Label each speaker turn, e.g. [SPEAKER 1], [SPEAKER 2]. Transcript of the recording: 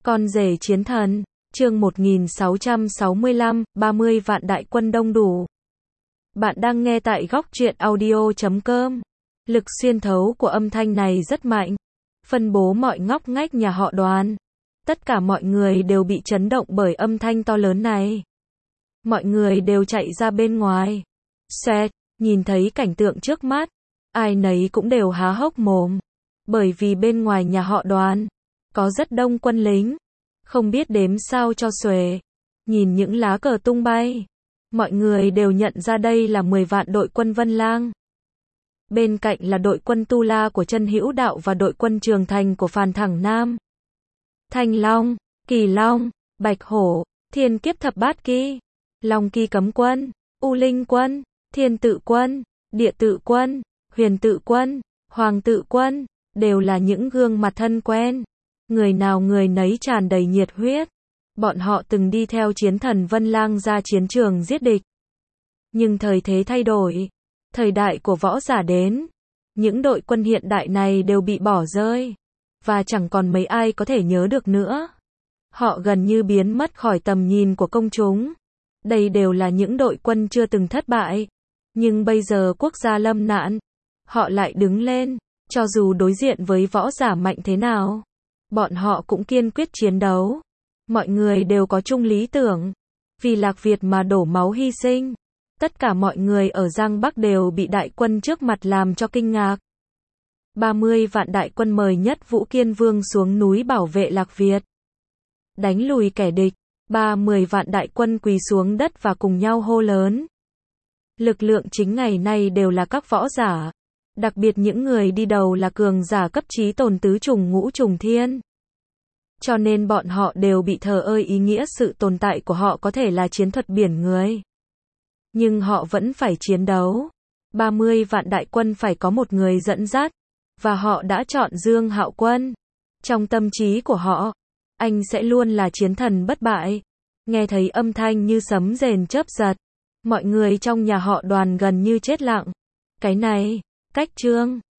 [SPEAKER 1] Con rể chiến thần, chương 1665, 30 vạn đại quân đông đủ. Bạn đang nghe tại góc truyện audio.com. Lực xuyên thấu của âm thanh này rất mạnh, phân bố mọi ngóc ngách nhà họ Đoàn. Tất cả mọi người đều bị chấn động bởi âm thanh to lớn này. Mọi người đều chạy ra bên ngoài. Xoẹt, nhìn thấy cảnh tượng trước mắt, ai nấy cũng đều há hốc mồm. Bởi vì bên ngoài nhà họ Đoàn, có rất đông quân lính. Không biết đếm sao cho xuể. Nhìn những lá cờ tung bay, mọi người đều nhận ra đây là 10 vạn đội quân Vân Lang. Bên cạnh là đội quân Tu La của Chân Hữu Đạo và đội quân Trường Thành của Phàn Thẳng Nam. Thanh Long, Kỳ Long, Bạch Hổ, Thiên Kiếp Thập Bát Kỳ, Long Kỳ Cấm Quân, U Linh Quân, Thiên Tự Quân, Địa Tự Quân, Huyền Tự Quân, Hoàng Tự Quân, đều là những gương mặt thân quen. Người nào người nấy tràn đầy nhiệt huyết. Bọn họ từng đi theo chiến thần Vân Lang ra chiến trường giết địch. Nhưng thời thế thay đổi. Thời đại của võ giả đến. Những đội quân hiện đại này đều bị bỏ rơi. Và chẳng còn mấy ai có thể nhớ được nữa. Họ gần như biến mất khỏi tầm nhìn của công chúng. Đây đều là những đội quân chưa từng thất bại. Nhưng bây giờ quốc gia lâm nạn. Họ lại đứng lên. Cho dù đối diện với võ giả mạnh thế nào, bọn họ cũng kiên quyết chiến đấu. Mọi người đều có chung lý tưởng. Vì Lạc Việt mà đổ máu hy sinh. Tất cả mọi người ở Giang Bắc đều bị đại quân trước mặt làm cho kinh ngạc. 30 vạn đại quân mời Nhất Vũ Kiên Vương xuống núi bảo vệ Lạc Việt. Đánh lùi kẻ địch. 30 vạn đại quân quỳ xuống đất và cùng nhau hô lớn. Lực lượng chính ngày nay đều là các võ giả. Đặc biệt những người đi đầu là cường giả cấp chí tồn tứ trùng ngũ trùng thiên. Cho nên bọn họ đều bị thờ ơ ý nghĩa sự tồn tại của họ có thể là chiến thuật biển người. Nhưng họ vẫn phải chiến đấu. 30 vạn đại quân phải có một người dẫn dắt. Và họ đã chọn Dương Hạo Quân. Trong tâm trí của họ, anh sẽ luôn là chiến thần bất bại. Nghe thấy âm thanh như sấm rền chớp giật. Mọi người trong nhà họ Đoàn gần như chết lặng. Cái này, cách Trương